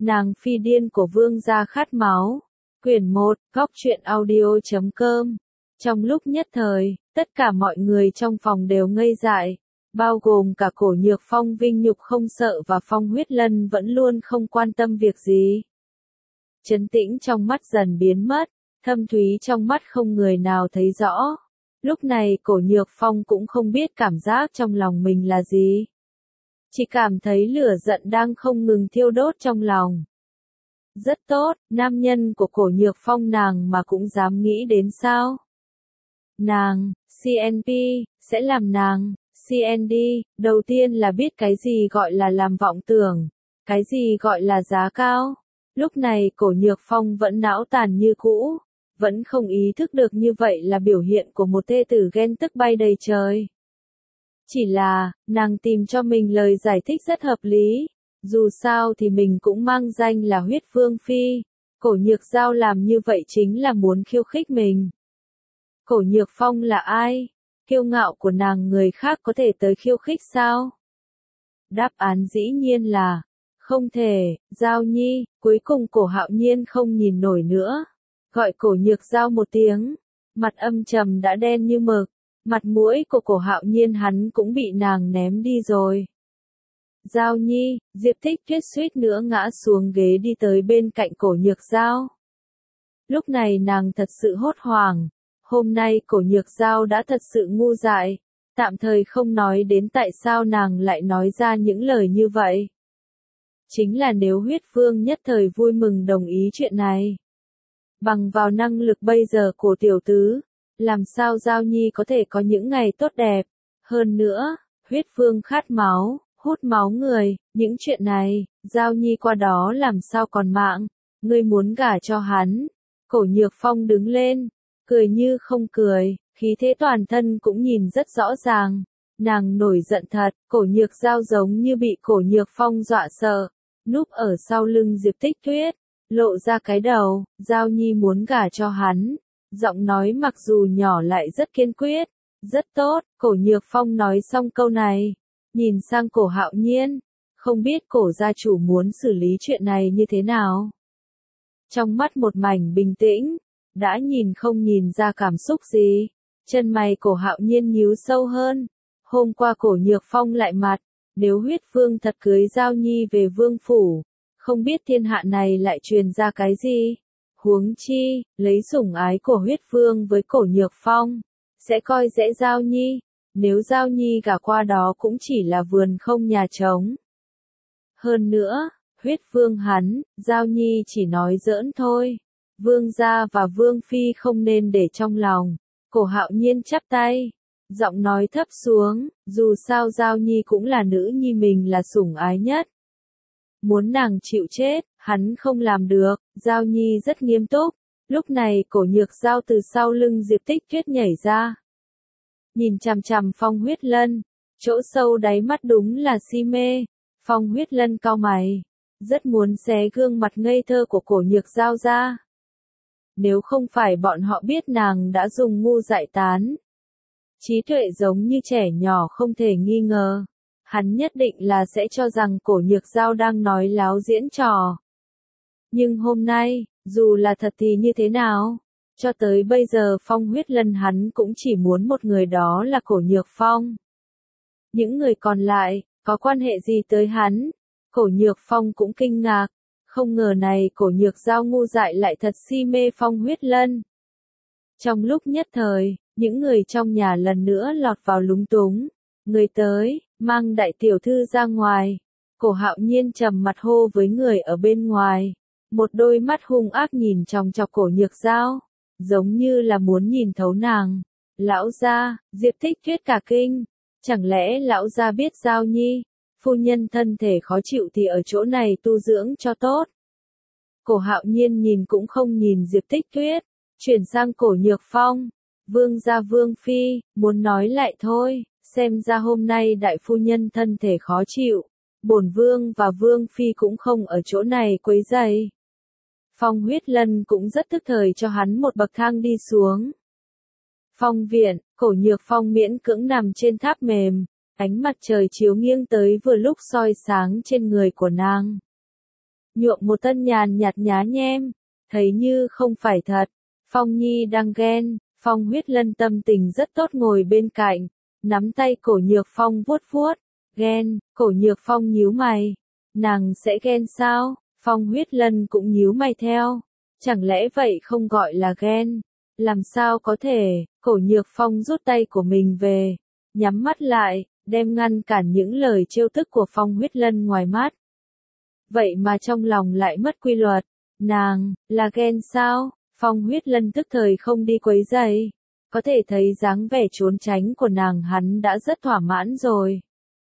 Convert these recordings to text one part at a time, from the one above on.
Nàng phi điên của vương gia khát máu. Quyển 1, Góc truyện audio.com. Trong lúc nhất thời, tất cả mọi người trong phòng đều ngây dại, bao gồm cả Cổ Nhược Phong. Vinh Nhục không sợ và Phong Huyết Lân vẫn luôn không quan tâm việc gì. Trấn tĩnh trong mắt dần biến mất, thâm thúy trong mắt không người nào thấy rõ. Lúc này Cổ Nhược Phong cũng không biết cảm giác trong lòng mình là gì. Chỉ cảm thấy lửa giận đang không ngừng thiêu đốt trong lòng. Rất tốt, nam nhân của Cổ Nhược Phong nàng mà cũng dám nghĩ đến sao? Nàng, CNP, sẽ làm nàng, CND, đầu tiên là biết cái gì gọi là làm vọng tưởng, cái gì gọi là giá cao. Lúc này Cổ Nhược Phong vẫn não tàn như cũ, vẫn không ý thức được như vậy là biểu hiện của một thê tử ghen tức bay đầy trời. Chỉ là, nàng tìm cho mình lời giải thích rất hợp lý. Dù sao thì mình cũng mang danh là Huyết Vương Phi. Cổ Nhược Giao làm như vậy chính là muốn khiêu khích mình. Cổ Nhược Phong là ai? Kiêu ngạo của nàng người khác có thể tới khiêu khích sao? Đáp án dĩ nhiên là không thể. Giao Nhi. Cuối cùng Cổ Hạo Nhiên không nhìn nổi nữa, gọi Cổ Nhược Giao một tiếng. Mặt âm trầm đã đen như mực. Mặt mũi của Cổ Hạo Nhiên hắn cũng bị nàng ném đi rồi. Giao Nhi, Diệp Tích Tuyết suýt nữa ngã xuống ghế đi tới bên cạnh Cổ Nhược Giao. Lúc này nàng thật sự hốt hoảng. Hôm nay Cổ Nhược Giao đã thật sự ngu dại. Tạm thời không nói đến tại sao nàng lại nói ra những lời như vậy. Chính là nếu Huyết Vương nhất thời vui mừng đồng ý chuyện này. Bằng vào năng lực bây giờ của tiểu tứ, làm sao Giao Nhi có thể có những ngày tốt đẹp. Hơn nữa, Huyết Vương khát máu, hút máu người, những chuyện này, Giao Nhi qua đó làm sao còn mạng. Ngươi muốn gả cho hắn. Cổ Nhược Phong đứng lên, cười như không cười, khí thế toàn thân cũng nhìn rất rõ ràng. Nàng nổi giận thật. Cổ Nhược Giao giống như bị Cổ Nhược Phong dọa sợ, núp ở sau lưng Diệp Tích Tuyết, lộ ra cái đầu. Giao Nhi muốn gả cho hắn. Giọng nói mặc dù nhỏ lại rất kiên quyết. Rất tốt. Cổ Nhược Phong nói xong câu này, nhìn sang Cổ Hạo Nhiên, không biết Cổ gia chủ muốn xử lý chuyện này như thế nào. Trong mắt một mảnh bình tĩnh, đã nhìn không nhìn ra cảm xúc gì. Chân mày Cổ Hạo Nhiên nhíu sâu hơn. Hôm qua Cổ Nhược Phong lại mặt, nếu Huyết Vương thật cưới Giao Nhi về vương phủ, không biết thiên hạ này lại truyền ra cái gì. Huống chi, lấy sủng ái của Huyết Vương với Cổ Nhược Phong, sẽ coi dễ Giao Nhi. Nếu Giao Nhi gả qua đó cũng chỉ là vườn không nhà trống. Hơn nữa, Huyết Vương hắn, Giao Nhi chỉ nói giỡn thôi. Vương gia và Vương Phi không nên để trong lòng. Cổ Hạo Nhiên chắp tay, giọng nói thấp xuống, dù sao Giao Nhi cũng là nữ nhi mình là sủng ái nhất. Muốn nàng chịu chết, hắn không làm được. Giao Nhi rất nghiêm túc. Lúc này Cổ Nhược Giao từ sau lưng Diệp Tích Tuyết nhảy ra, nhìn chằm chằm Phong Huyết Lân, chỗ sâu đáy mắt đúng là si mê. Phong Huyết Lân cau mày, rất muốn xé gương mặt ngây thơ của Cổ Nhược Giao ra. Nếu không phải bọn họ biết nàng đã dùng ngu dại tán, trí tuệ giống như trẻ nhỏ không thể nghi ngờ, hắn nhất định là sẽ cho rằng Cổ Nhược Giao đang nói láo diễn trò. Nhưng hôm nay, dù là thật thì như thế nào? Cho tới bây giờ Phong Huyết Lân hắn cũng chỉ muốn một người, đó là Cổ Nhược Phong. Những người còn lại, có quan hệ gì tới hắn? Cổ Nhược Phong cũng kinh ngạc. Không ngờ này Cổ Nhược Giao ngu dại lại thật si mê Phong Huyết Lân. Trong lúc nhất thời, những người trong nhà lần nữa lọt vào lúng túng. Người tới, mang đại tiểu thư ra ngoài. Cổ Hạo Nhiên trầm mặt hô với người ở bên ngoài. Một đôi mắt hung ác nhìn chòng chọc Cổ Nhược Giao, giống như là muốn nhìn thấu nàng. Lão gia, Diệp Tích Tuyết cả kinh. Chẳng lẽ lão gia biết Giao Nhi, phu nhân thân thể khó chịu thì ở chỗ này tu dưỡng cho tốt. Cổ Hạo Nhiên nhìn cũng không nhìn Diệp Tích Tuyết, chuyển sang Cổ Nhược Phong. Vương gia Vương Phi, muốn nói lại thôi, xem ra hôm nay đại phu nhân thân thể khó chịu. Bổn Vương và Vương Phi cũng không ở chỗ này quấy rầy. Phong Huyết Lân cũng rất tức thời cho hắn một bậc thang đi xuống. Phong viện, Cổ Nhược Phong miễn cưỡng nằm trên tháp mềm, ánh mặt trời chiếu nghiêng tới vừa lúc soi sáng trên người của nàng. nhuộm một tân nhàn nhạt nhá nhem, thấy như không phải thật. Phong Nhi đang ghen, Phong Huyết Lân tâm tình rất tốt ngồi bên cạnh, nắm tay Cổ Nhược Phong vuốt vuốt, ghen, Cổ Nhược Phong nhíu mày, nàng sẽ ghen sao? Phong Huyết Lân cũng nhíu mày theo, chẳng lẽ vậy không gọi là ghen? Làm sao có thể? Cổ Nhược Phong rút tay của mình về, nhắm mắt lại, đem ngăn cản những lời trêu tức của Phong Huyết Lân ngoài mắt. Vậy mà trong lòng lại mất quy luật, nàng, là ghen sao? Phong Huyết Lân tức thời không đi quấy rầy, có thể thấy dáng vẻ trốn tránh của nàng hắn đã rất thỏa mãn rồi.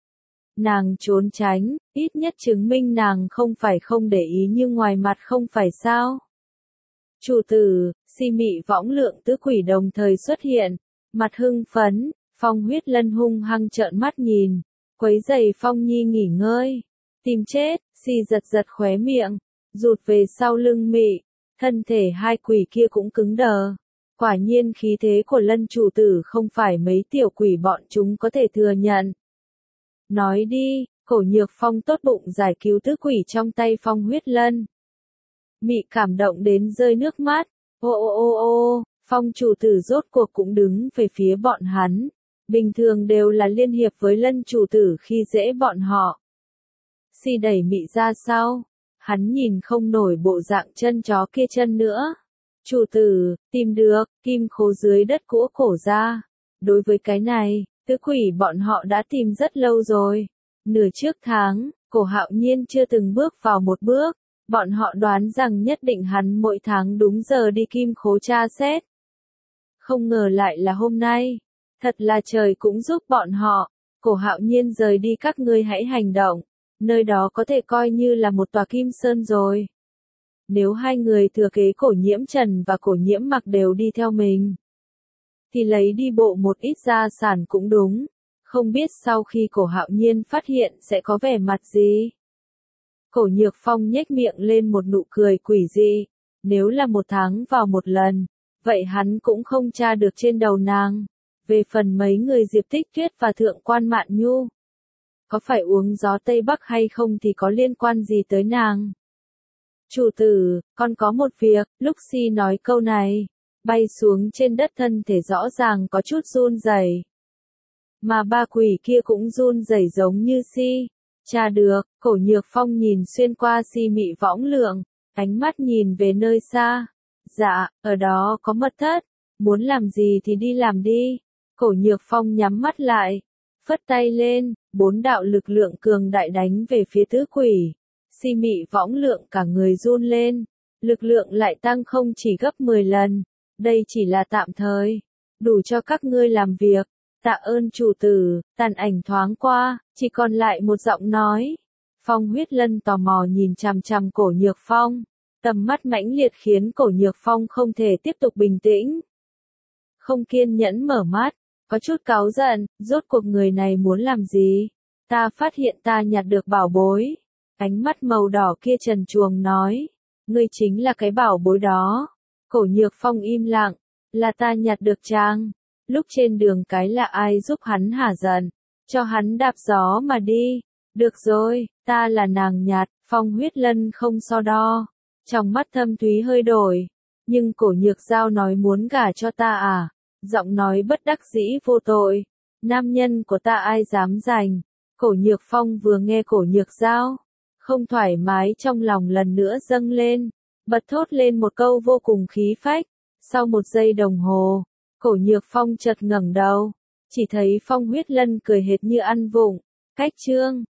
Nàng trốn tránh, ít nhất chứng minh nàng không phải không để ý nhưng ngoài mặt không phải sao. Chủ tử, Si Mị Võng Lượng tứ quỷ đồng thời xuất hiện, mặt hưng phấn, Phong Huyết Lân hung hăng trợn mắt nhìn, quấy rầy Phong Nhi nghỉ ngơi, tìm chết, Si giật giật khóe miệng, rụt về sau lưng Mị, thân thể hai quỷ kia cũng cứng đờ. Quả nhiên khí thế của Lân chủ tử không phải mấy tiểu quỷ bọn chúng có thể thừa nhận. Nói đi, Cổ Nhược Phong tốt bụng giải cứu tứ quỷ trong tay Phong Huyết Lân. Mị cảm động đến rơi nước mắt, ô ô ô ô, Phong chủ tử rốt cuộc cũng đứng về phía bọn hắn. Bình thường đều là liên hiệp với Lân chủ tử khi dễ bọn họ. Si đẩy Mị ra sau, hắn nhìn không nổi bộ dạng chân chó kia chân nữa. Chủ tử, tìm được, kim khố dưới đất cũ cổ ra. Đối với cái này, tứ quỷ bọn họ đã tìm rất lâu rồi. Nửa trước tháng, Cổ Hạo Nhiên chưa từng bước vào một bước. Bọn họ đoán rằng nhất định hắn mỗi tháng đúng giờ đi kim khố tra xét. Không ngờ lại là hôm nay. Thật là trời cũng giúp bọn họ. Cổ Hạo Nhiên rời đi các ngươi hãy hành động. Nơi đó có thể coi như là một tòa kim sơn rồi. Nếu hai người thừa kế Cổ Nhiễm Trần và Cổ Nhiễm Mặc đều đi theo mình, thì lấy đi bộ một ít gia sản cũng đúng. Không biết sau khi Cổ Hạo Nhiên phát hiện sẽ có vẻ mặt gì. Cổ Nhược Phong nhếch miệng lên một nụ cười quỷ dị. Nếu là một tháng vào một lần, vậy hắn cũng không tra được trên đầu nàng. Về phần mấy người Diệp Tích Tuyết và Thượng quan Mạn Nhu, có phải uống gió Tây Bắc hay không thì có liên quan gì tới nàng. Chủ tử, con có một việc, lúc Si nói câu này, bay xuống trên đất thân thể rõ ràng có chút run rẩy. Mà ba quỷ kia cũng run rẩy giống như Si. Tra được, Cổ Nhược Phong nhìn xuyên qua Si Mị Võng Lượng, ánh mắt nhìn về nơi xa. Dạ, ở đó có mật thất, muốn làm gì thì đi làm đi. Cổ Nhược Phong nhắm mắt lại, phất tay lên, 4 đạo lực lượng cường đại đánh về phía tứ quỷ. Si Mị Võng Lượng cả người run lên, lực lượng lại tăng không chỉ gấp 10 lần, đây chỉ là tạm thời, đủ cho các ngươi làm việc. Tạ ơn chủ tử, tàn ảnh thoáng qua, chỉ còn lại một giọng nói. Phong Huyết Lân tò mò nhìn chằm chằm Cổ Nhược Phong, tầm mắt mãnh liệt khiến Cổ Nhược Phong không thể tiếp tục bình tĩnh. Không kiên nhẫn mở mắt, có chút cáu giận, rốt cuộc người này muốn làm gì? Ta phát hiện ta nhặt được bảo bối. Ánh mắt màu đỏ kia trần truồng nói, ngươi chính là cái bảo bối đó. Cổ Nhược Phong im lặng, là ta nhặt được chăng? Lúc trên đường cái là ai giúp hắn hả giận, cho hắn đạp gió mà đi. Được rồi, ta là nàng nhặt. Phong Huyết Lân không so đo, trong mắt thâm thúy hơi đổi. Nhưng Cổ Nhược Giao nói muốn gả cho ta à? Giọng nói bất đắc dĩ vô tội. Nam nhân của ta ai dám giành? Cổ Nhược Phong vừa nghe Cổ Nhược Giao, không thoải mái trong lòng lần nữa dâng lên, bật thốt lên một câu vô cùng khí phách. Sau một giây đồng hồ, Cổ Nhược Phong chợt ngẩng đầu, chỉ thấy Phong Huyết Lân cười hệt như ăn vụng. Cách chương